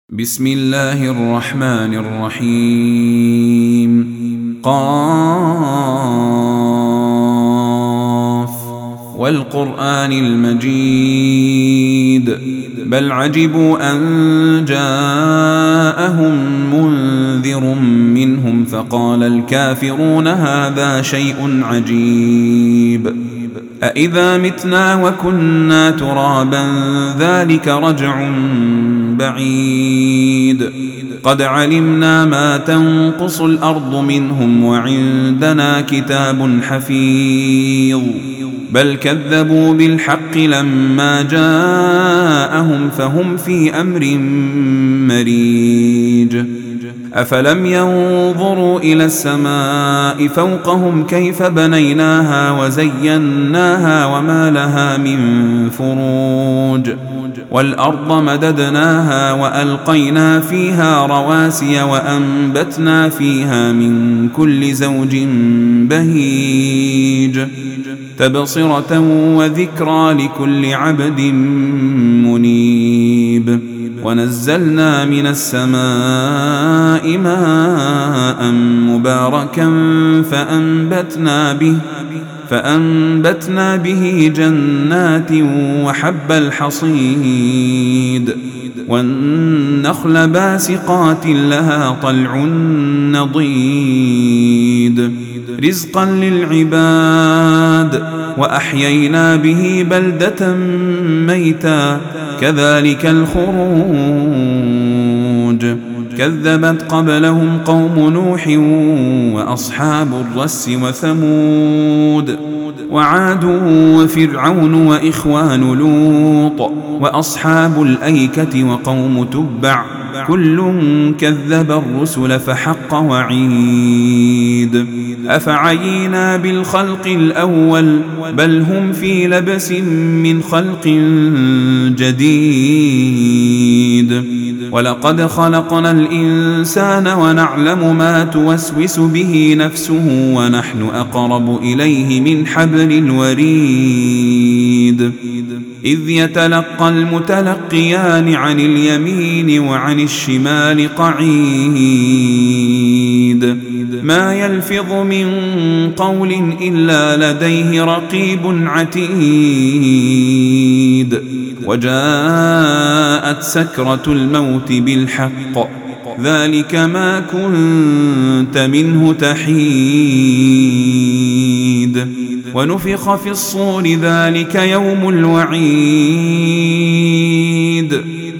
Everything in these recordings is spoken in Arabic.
بسم الله الرحمن الرحيم. قاف والقرآن المجيد بل عجبوا أن جاءهم منذر منهم فقال الكافرون هذا شيء عجيب أإذا متنا وكنا ترابا ذلك رجع بعيد قد علمنا ما تنقص الأرض منهم وعندنا كتاب حفيظ بل كذبوا بالحق لما جاءهم فهم في أمر مريج أفلم ينظروا إلى السماء فوقهم كيف بنيناها وزيناها وما لها من فروج والأرض مددناها وألقينا فيها رواسي وأنبتنا فيها من كل زوج بهيج تبصرة وذكرى لكل عبد منيب ونزلنا من السماء ماء مباركا فأنبتنا به جنات وحب الحصيد والنخل باسقات لها طلع نضيد رزقا للعباد وأحيينا به بلدة ميتا كذلك الخروج كذبت قبلهم قوم نوح وأصحاب الرس وثمود وعاد وفرعون وإخوان لوط وأصحاب الأيكة وقوم تبع كل كذب الرسل فحق وعيد أفعينا بالخلق الأول بل هم في لبس من خلق جديد ولقد خلقنا الإنسان ونعلم ما توسوس به نفسه ونحن أقرب إليه من حبل الوريد إذ يتلقى المتلقيان عن اليمين وعن الشمال قعيد ما يلفظ من قول إلا لديه رقيب عتيد وجاءت سكرة الموت بالحق ذلك ما كنت منه تحيد ونفخ في الصور ذلك يوم الوعيد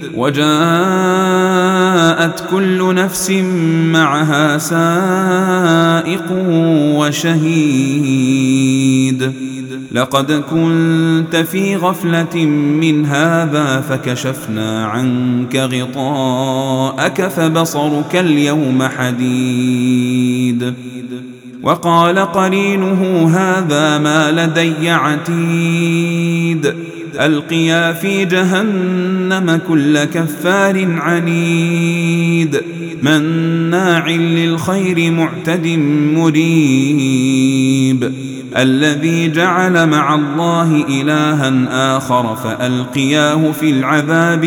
وجاءت كل نفس معها سائق وشهيد لقد كنت في غفلة من هذا فكشفنا عنك غطاءك فبصرك اليوم حديد وقال قرينه هذا ما لدي عتيد ألقيا في جهنم كل كفار عنيد مناع للخير معتد مريب الذي جعل مع الله إلها آخر فألقياه في العذاب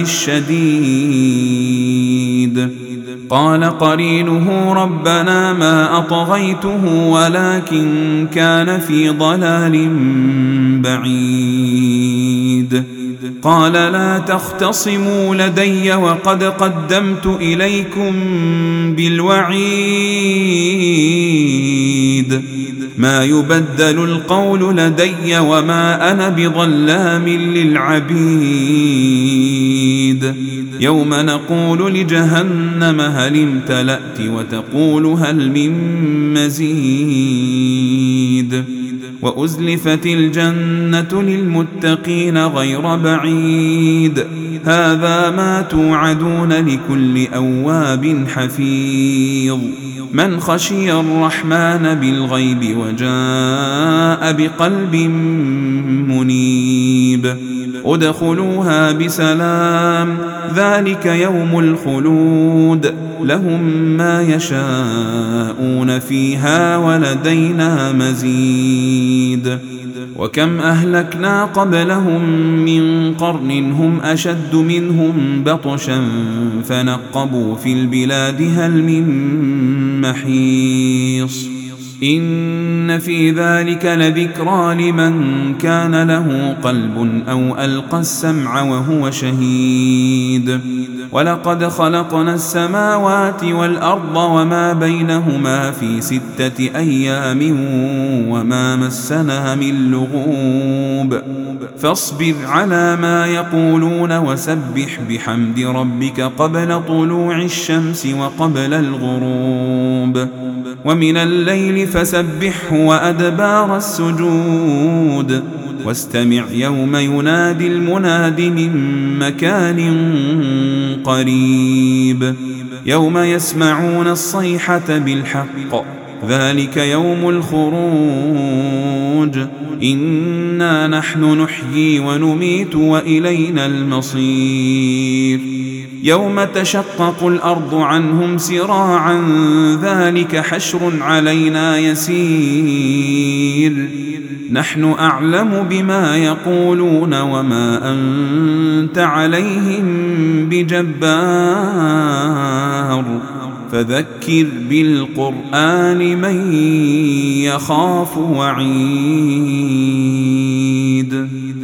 الشديد قال قرينه ربنا ما أطغيته ولكن كان في ضلال بعيد قال لا تختصموا لدي وقد قدمت إليكم بالوعيد ما يبدل القول لدي وما أنا بظلام للعبيد يوم نقول لجهنم هل امتلأت وتقول هل من مزيد وأزلفت الجنة للمتقين غير بعيد هذا ما توعدون لكل أواب حفيظ من خشي الرحمن بالغيب وجاء بقلب منيب ادخلوها بسلام ذلك يوم الخلود لهم ما يشاءون فيها ولدينا مزيد وكم أهلكنا قبلهم من قرن هم أشد منهم بطشا فنقبوا في البلاد هل من محيص إن في ذلك لذكرى لمن كان له قلب أو ألقى السمع وهو شهيد ولقد خلقنا السماوات والأرض وما بينهما في 6 أيام وما مسنا من لغوب فاصبر على ما يقولون وسبح بحمد ربك قبل طلوع الشمس وقبل الغروب ومن الليل فسبحه وأدبار السجود واستمع يوم ينادي المناد من مكان قريب يوم يسمعون الصيحة بالحق ذلك يوم الخروج إنا نحن نحيي ونميت وإلينا المصير يوم تشقق الأرض عنهم سراعا ذلك حشر علينا يسير نحن أعلم بما يقولون وما أنت عليهم بجبار فذكر بالقرآن من يخاف وعيد